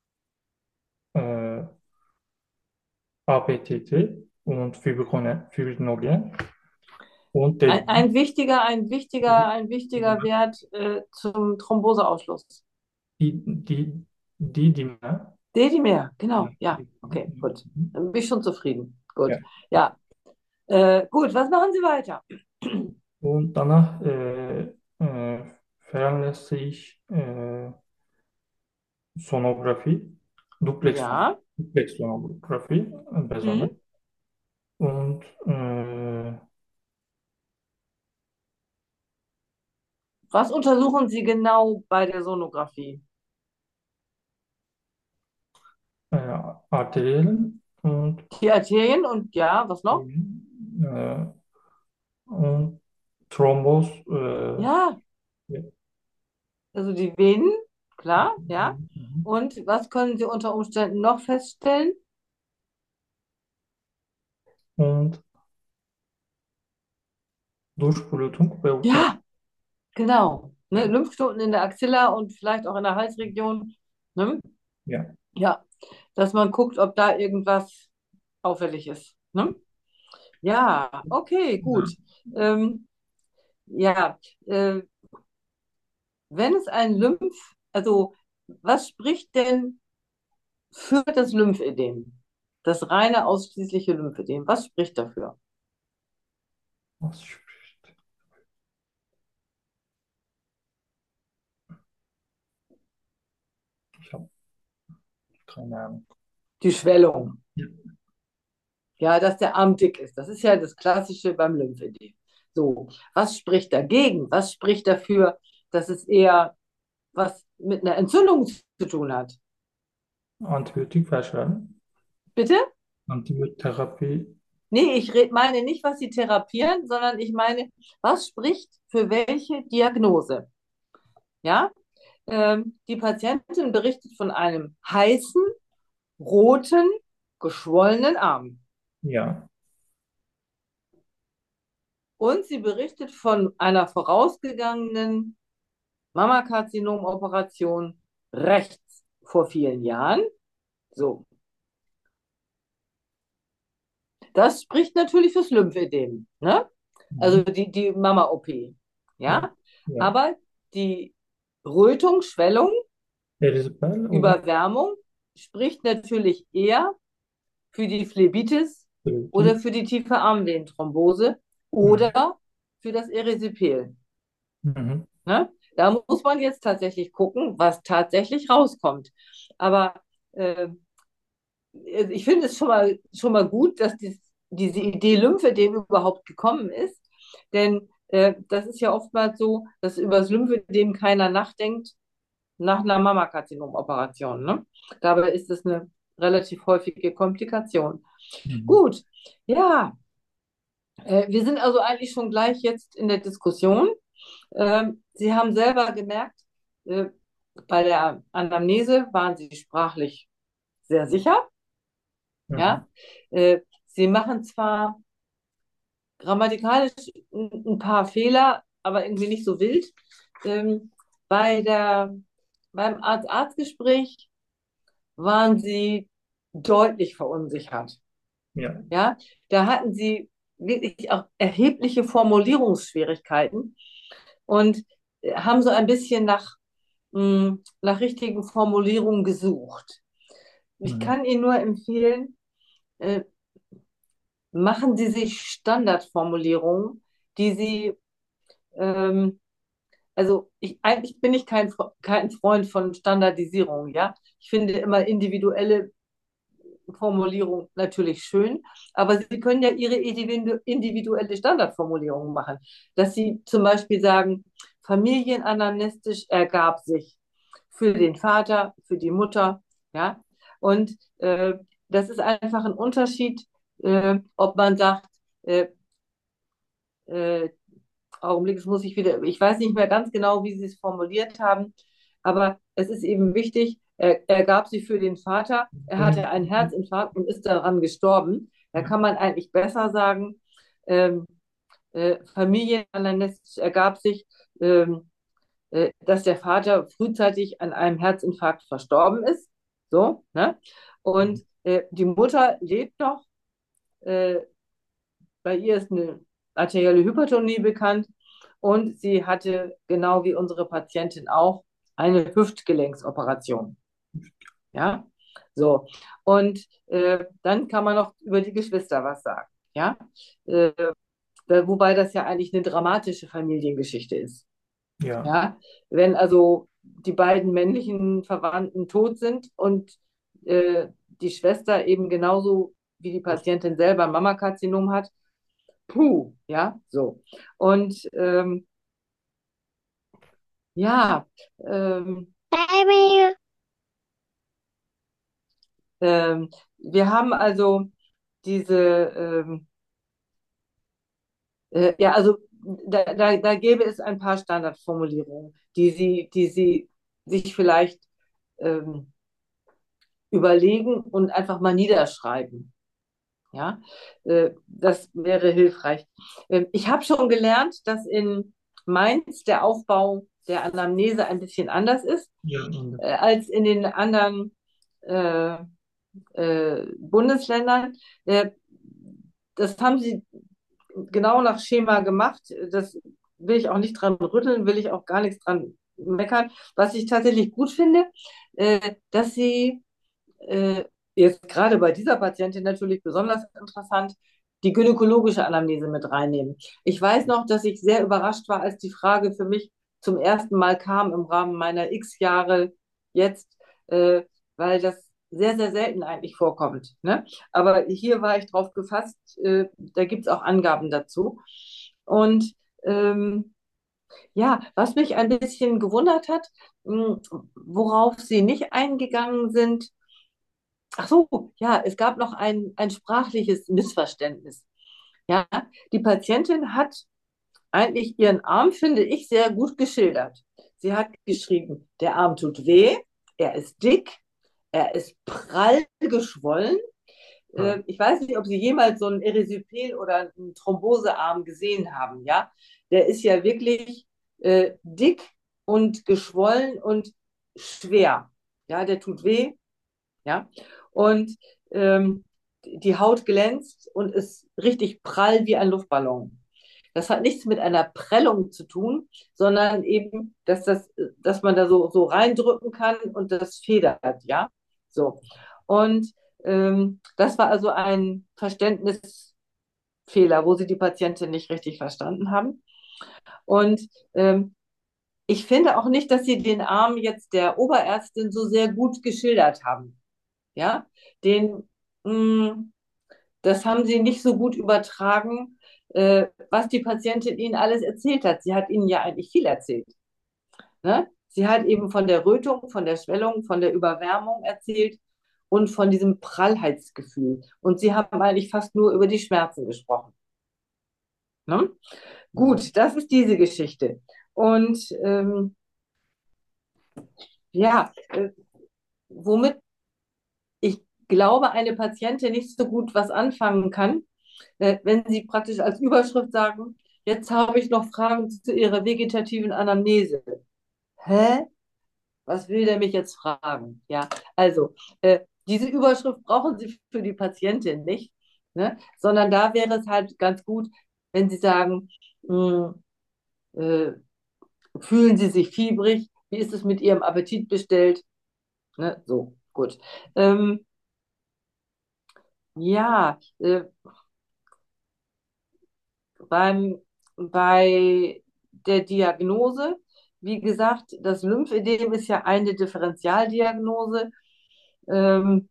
äh, A P T T und Fibrinogen, Fibrinogen und Ein, D D I. ein wichtiger, ein wichtiger, ein wichtiger Wert äh, zum Thromboseausschluss. Die, die, die, die, ne? Dedimer, Ja, genau. Ja, die, okay, gut. mhm. Dann bin ich schon zufrieden. Ja. Gut. Ja. Äh, gut, was machen Sie weiter? Und danach äh, äh, veranlasste ich äh, Sonographie, Duplex, Ja. Duplex-Sonographie äh, besonders. Hm. Und äh, Was untersuchen Sie genau bei der Sonographie? äh, Arterien und, Die Arterien und ja, was noch? äh, und Thrombos. Äh, Ja, ja. also die Venen, klar, ja. Mhm. Mhm. Und was können Sie unter Umständen noch feststellen? Und Durchblutung bei Ultraschall. Ja, genau. Ne, Ja. Lymphknoten in der Axilla und vielleicht auch in der Halsregion. Ne? Ja. Ja, dass man guckt, ob da irgendwas auffällig ist. Ne? Ja, okay, Ja. gut. Ähm, ja, äh, wenn es ein Lymph, also was spricht denn für das Lymphödem? Das reine, ausschließliche Lymphödem. Was spricht dafür? Was spricht? Ich habe keine Ahnung. Die Schwellung. Ja. Ja, dass der Arm dick ist. Das ist ja das Klassische beim Lymphödem. So, was spricht dagegen? Was spricht dafür, dass es eher was mit einer Entzündung zu tun hat? Antibiotik verschreiben. Bitte? Antibiotherapie. Nee, ich red, meine nicht, was sie therapieren, sondern ich meine, was spricht für welche Diagnose? Ja, ähm, die Patientin berichtet von einem heißen, roten, geschwollenen Arm. Ja. Und sie berichtet von einer vorausgegangenen Mammakarzinom-Operation rechts vor vielen Jahren. So, das spricht natürlich fürs Lymphödem, ne? Also Mhm. die, die Mama-O P. Ja. Ja, Ja. aber die Rötung, Schwellung, Erythritol oder Überwärmung spricht natürlich eher für die Phlebitis Erythrit. oder für die tiefe Armvenenthrombose Mhm. oder für das Erysipeal. Mhm. Ne? Da muss man jetzt tatsächlich gucken, was tatsächlich rauskommt. Aber äh, ich finde es schon mal, schon mal gut, dass dies, diese Idee Lymphödem überhaupt gekommen ist. Denn äh, das ist ja oftmals so, dass über das Lymphödem keiner nachdenkt nach einer Mammakarzinom-Operation. Ne? Dabei ist es eine relativ häufige Komplikation. Mhm. Gut, ja, äh, wir sind also eigentlich schon gleich jetzt in der Diskussion. Ähm, Sie haben selber gemerkt, äh, bei der Anamnese waren Sie sprachlich sehr sicher. Mhm. Ja? Äh, Sie machen zwar grammatikalisch ein, ein paar Fehler, aber irgendwie nicht so wild. Ähm, bei der, beim Arzt-Arzt-Gespräch waren Sie deutlich verunsichert. Ja. Ja, da hatten Sie wirklich auch erhebliche Formulierungsschwierigkeiten und äh, haben so ein bisschen nach, mh, nach richtigen Formulierungen gesucht. Ich Mhm. kann Ihnen nur empfehlen, äh, machen Sie sich Standardformulierungen, die Sie, ähm, also ich, eigentlich bin ich kein, kein Freund von Standardisierung, ja. Ich finde immer individuelle Formulierung natürlich schön, aber Sie können ja Ihre individuelle Standardformulierung machen, dass Sie zum Beispiel sagen, familienanamnestisch ergab sich für den Vater, für die Mutter, ja, und äh, das ist einfach ein Unterschied, äh, ob man sagt, äh, äh, Augenblick, das muss ich wieder, ich weiß nicht mehr ganz genau, wie Sie es formuliert haben, aber es ist eben wichtig, er, er gab sie für den Vater, er hatte einen Herzinfarkt und ist daran gestorben. Da kann man eigentlich besser sagen, ähm, äh, familienanalytisch ergab sich, ähm, äh, dass der Vater frühzeitig an einem Herzinfarkt verstorben ist. So, ne? Und äh, die Mutter lebt noch. Äh, bei ihr ist eine arterielle Hypertonie bekannt und sie hatte, genau wie unsere Patientin auch, eine Hüftgelenksoperation. Ja, so. Und äh, dann kann man noch über die Geschwister was sagen. Ja, äh, wobei das ja eigentlich eine dramatische Familiengeschichte ist. Ja, Ja, wenn also die beiden männlichen Verwandten tot sind und äh, die Schwester eben genauso wie die Patientin selber ein Mammakarzinom hat, puh, ja, so. Und ähm, ja, ähm, ähm, wir haben also diese, ähm, äh, ja, also da, da, da gäbe es ein paar Standardformulierungen, die Sie, die Sie sich vielleicht ähm, überlegen und einfach mal niederschreiben. Ja, äh, das wäre hilfreich. Ähm, ich habe schon gelernt, dass in Mainz der Aufbau der Anamnese ein bisschen anders ist ja, und äh, als in den anderen äh, äh, Bundesländern. Äh, das haben sie genau nach Schema gemacht. Das will ich auch nicht dran rütteln, will ich auch gar nichts dran meckern. Was ich tatsächlich gut finde, äh, dass sie äh, jetzt gerade bei dieser Patientin natürlich besonders interessant, die gynäkologische Anamnese mit reinnehmen. Ich weiß noch, dass ich sehr überrascht war, als die Frage für mich zum ersten Mal kam im Rahmen meiner X Jahre jetzt, äh, weil das sehr, sehr selten eigentlich vorkommt. Ne? Aber hier war ich drauf gefasst, äh, da gibt es auch Angaben dazu. Und ähm, ja, was mich ein bisschen gewundert hat, mh, worauf Sie nicht eingegangen sind, ach so, ja, es gab noch ein, ein sprachliches Missverständnis. Ja, die Patientin hat eigentlich ihren Arm, finde ich, sehr gut geschildert. Sie hat geschrieben, der Arm tut weh, er ist dick, er ist prall geschwollen. ja, Äh, ich weiß nicht, ob Sie jemals so einen Erysipeal oder einen Thrombosearm gesehen haben. Ja, der ist ja wirklich äh, dick und geschwollen und schwer. Ja, der tut weh. Ja, und ähm, die Haut glänzt und ist richtig prall wie ein Luftballon. Das hat nichts mit einer Prellung zu tun, sondern eben, dass das, dass man da so, so reindrücken kann und das federt, ja. So. Und ähm, das war also ein Verständnisfehler, wo sie die Patientin nicht richtig verstanden haben. Und ähm, ich finde auch nicht, dass sie den Arm jetzt der Oberärztin so sehr gut geschildert haben. Ja, den, mh, das haben sie nicht so gut übertragen, äh, was die Patientin ihnen alles erzählt hat. Sie hat ihnen ja eigentlich viel erzählt. Ne? Sie hat eben von der Rötung, von der Schwellung, von der Überwärmung erzählt und von diesem Prallheitsgefühl. Und sie haben eigentlich fast nur über die Schmerzen gesprochen. Ne? Gut, das ist diese Geschichte. Und ähm, ja, äh, womit ich glaube, eine Patientin nicht so gut was anfangen kann, äh, wenn sie praktisch als Überschrift sagen, jetzt habe ich noch Fragen zu Ihrer vegetativen Anamnese. Hä? Was will der mich jetzt fragen? Ja, also äh, diese Überschrift brauchen Sie für die Patientin nicht, ne? Sondern da wäre es halt ganz gut, wenn Sie sagen, mh, äh, fühlen Sie sich fiebrig? Wie ist es mit Ihrem Appetit bestellt? Ne? So, gut. Ähm, ja, äh, beim, bei der Diagnose, wie gesagt, das Lymphödem ist ja eine Differentialdiagnose, ähm,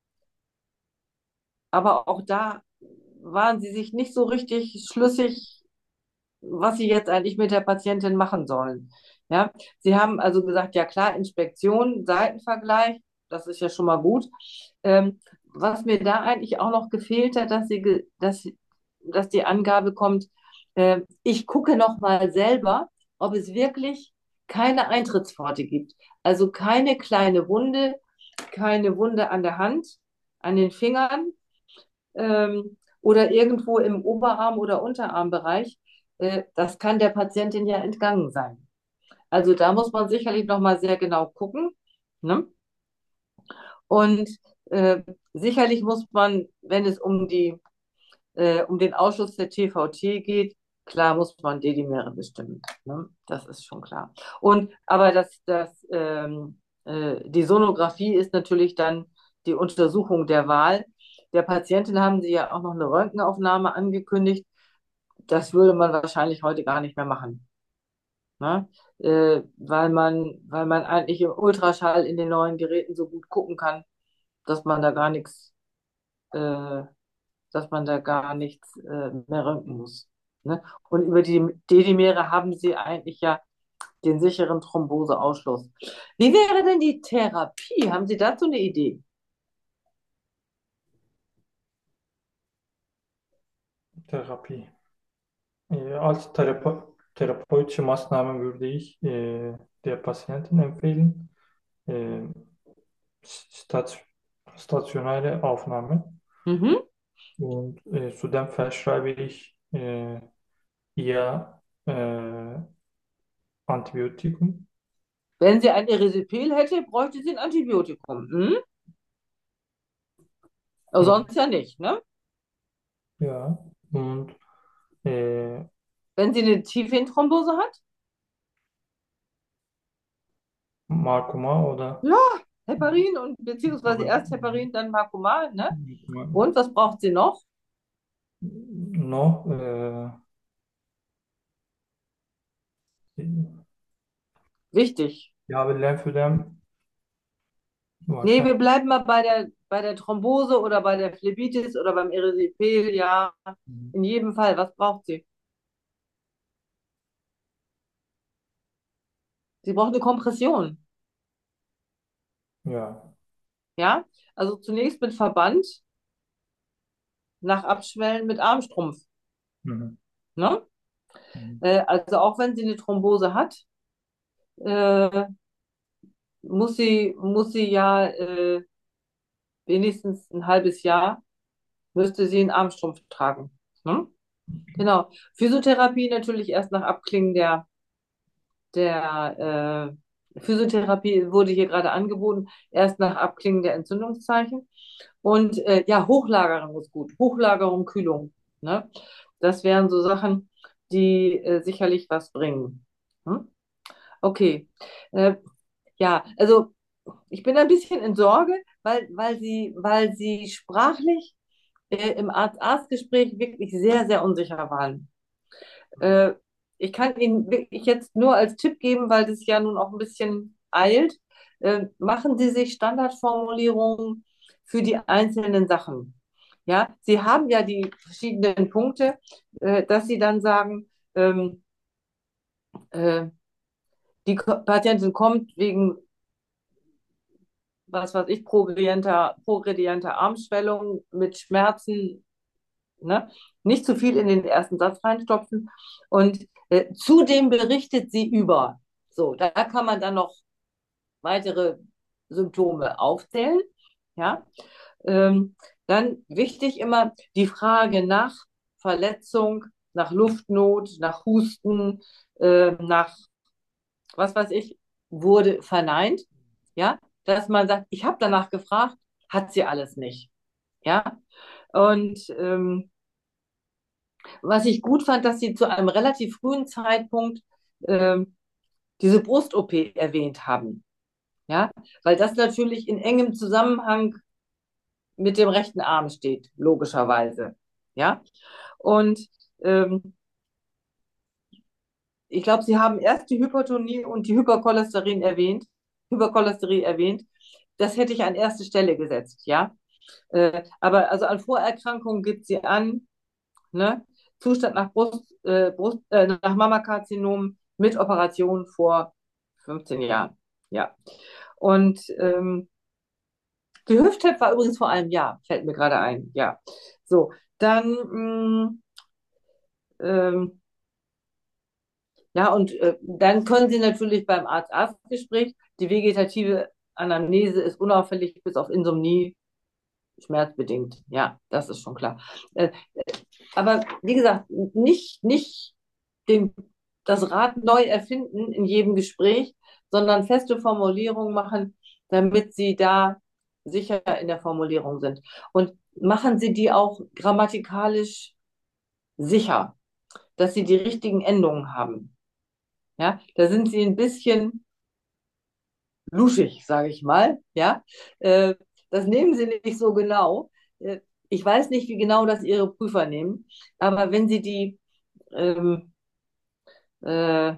aber auch da waren sie sich nicht so richtig schlüssig, was sie jetzt eigentlich mit der Patientin machen sollen. Ja, sie haben also gesagt, ja klar, Inspektion, Seitenvergleich, das ist ja schon mal gut. Ähm, was mir da eigentlich auch noch gefehlt hat, dass sie, ge- dass, dass die Angabe kommt, Äh, ich gucke noch mal selber, ob es wirklich keine Eintrittspforte gibt. Also keine kleine Wunde, keine Wunde an der Hand, an den Fingern ähm, oder irgendwo im Oberarm- oder Unterarmbereich. Äh, das kann der Patientin ja entgangen sein. Also da muss man sicherlich noch mal sehr genau gucken. Ne? Und äh, sicherlich muss man, wenn es um die, äh, um den Ausschluss der T V T geht, klar muss man Dedimere bestimmen. Ne? Das ist schon klar. Und aber das, das, ähm, äh, die Sonographie ist natürlich dann die Untersuchung der Wahl. Der Patientin haben Sie ja auch noch eine Röntgenaufnahme angekündigt. Das würde man wahrscheinlich heute gar nicht mehr machen. Ne? Äh, weil man, weil man eigentlich im Ultraschall in den neuen Geräten so gut gucken kann, dass man da gar nichts, äh, dass man da gar nichts äh, mehr röntgen muss. Ne? Und über die Dedimere haben sie eigentlich ja den sicheren Thromboseausschluss. Wie wäre denn die Therapie? Haben Sie dazu eine Idee? Therapie. Äh, als Therape therapeutische Maßnahmen würde ich äh, der Patientin empfehlen, äh, stat stationäre Aufnahme. Mhm. Und äh, zudem verschreibe ich äh, ihr äh, Antibiotikum. Wenn sie ein Erisipel hätte, bräuchte sie ein Antibiotikum. Hm? Aber Und, sonst ja nicht, ne? ja, und äh, Wenn sie eine Tiefvenenthrombose hat, Markoma oder ja, Heparin und beziehungsweise erst Heparin, dann Macumal, ne? Und was braucht sie noch? noch äh, Wichtig. ich habe Lymphödem Nee, wahrscheinlich. wir bleiben mal bei der, bei der Thrombose oder bei der Phlebitis oder beim Erisipel, ja. In jedem Fall, was braucht sie? Sie braucht eine Kompression, Ja. ja? Also zunächst mit Verband, nach Abschwellen mit Armstrumpf, Mhm. ne? Mhm. Äh, also auch wenn sie eine Thrombose hat, äh, muss sie, muss sie ja äh, wenigstens ein halbes Jahr, müsste sie einen Armstrumpf tragen. Ne? Genau. Physiotherapie natürlich erst nach Abklingen der, der äh, Physiotherapie wurde hier gerade angeboten, erst nach Abklingen der Entzündungszeichen. Und äh, ja, Hochlagerung ist gut. Hochlagerung, Kühlung. Ne? Das wären so Sachen, die äh, sicherlich was bringen. Hm? Okay. Äh, ja, also ich bin ein bisschen in Sorge, weil, weil sie, weil sie sprachlich äh, im Arzt-Arzt-Gespräch wirklich sehr, sehr unsicher waren. Äh, ich kann Ihnen wirklich jetzt nur als Tipp geben, weil das ja nun auch ein bisschen eilt. Äh, machen Sie sich Standardformulierungen für die einzelnen Sachen. Ja, Sie haben ja die verschiedenen Punkte, äh, dass Sie dann sagen, ähm, äh, die Ko- Patientin kommt wegen, was weiß ich, progredienter, progredienter Armschwellung mit Schmerzen, ne? Nicht zu viel in den ersten Satz reinstopfen. Und äh, zudem berichtet sie über. So, da kann man dann noch weitere Symptome aufzählen. Ja, ähm, dann wichtig immer die Frage nach Verletzung, nach Luftnot, nach Husten, äh, nach was weiß ich, wurde verneint. Ja, dass man sagt, ich habe danach gefragt, hat sie alles nicht. Ja, und ähm, was ich gut fand, dass Sie zu einem relativ frühen Zeitpunkt ähm, diese Brust-O P erwähnt haben. Ja, weil das natürlich in engem Zusammenhang mit dem rechten Arm steht, logischerweise. Ja, und ähm, ich glaube, Sie haben erst die Hypertonie und die Hypercholesterin erwähnt, Hypercholesterie erwähnt. Das hätte ich an erste Stelle gesetzt, ja. Äh, aber also an Vorerkrankungen gibt sie an, ne? Zustand nach Brust, äh, Brust, äh, nach Mammakarzinom mit Operation vor fünfzehn Jahren. Ja. Und ähm, die Hüft-T E P war übrigens vor einem Jahr, fällt mir gerade ein. Ja. So, dann mh, ähm, Ja, und äh, dann können Sie natürlich beim Arzt-Arzt-Gespräch, die vegetative Anamnese ist unauffällig bis auf Insomnie, schmerzbedingt. Ja, das ist schon klar. Äh, aber wie gesagt, nicht, nicht den, das Rad neu erfinden in jedem Gespräch, sondern feste Formulierungen machen, damit Sie da sicher in der Formulierung sind. Und machen Sie die auch grammatikalisch sicher, dass Sie die richtigen Endungen haben. Ja, da sind Sie ein bisschen luschig, sage ich mal. Ja, äh, das nehmen Sie nicht so genau. Äh, ich weiß nicht, wie genau das Ihre Prüfer nehmen, aber wenn Sie die, ähm, äh,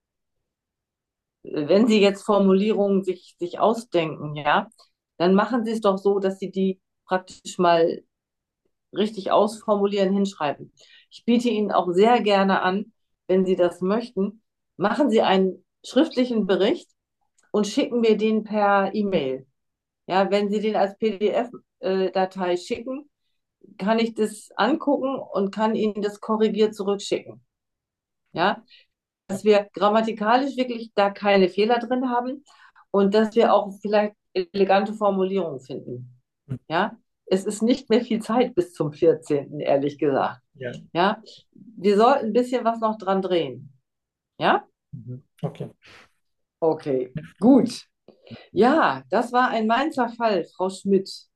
wenn Sie jetzt Formulierungen sich, sich ausdenken, ja, dann machen Sie es doch so, dass Sie die praktisch mal richtig ausformulieren, hinschreiben. Ich biete Ihnen auch sehr gerne an, wenn Sie das möchten, machen Sie einen schriftlichen Bericht und schicken mir den per E-Mail. Ja, wenn Sie den als P D F-Datei schicken, kann ich das angucken und kann Ihnen das korrigiert zurückschicken. Ja, dass wir grammatikalisch wirklich da keine Fehler drin haben und dass wir auch vielleicht elegante Formulierungen finden. Ja, es ist nicht mehr viel Zeit bis zum vierzehnten, ehrlich gesagt. Ja. Ja, wir sollten ein bisschen was noch dran drehen. Ja, Mhm. Okay. okay, gut. Ja, das war ein Mainzer Fall, Frau Schmidt.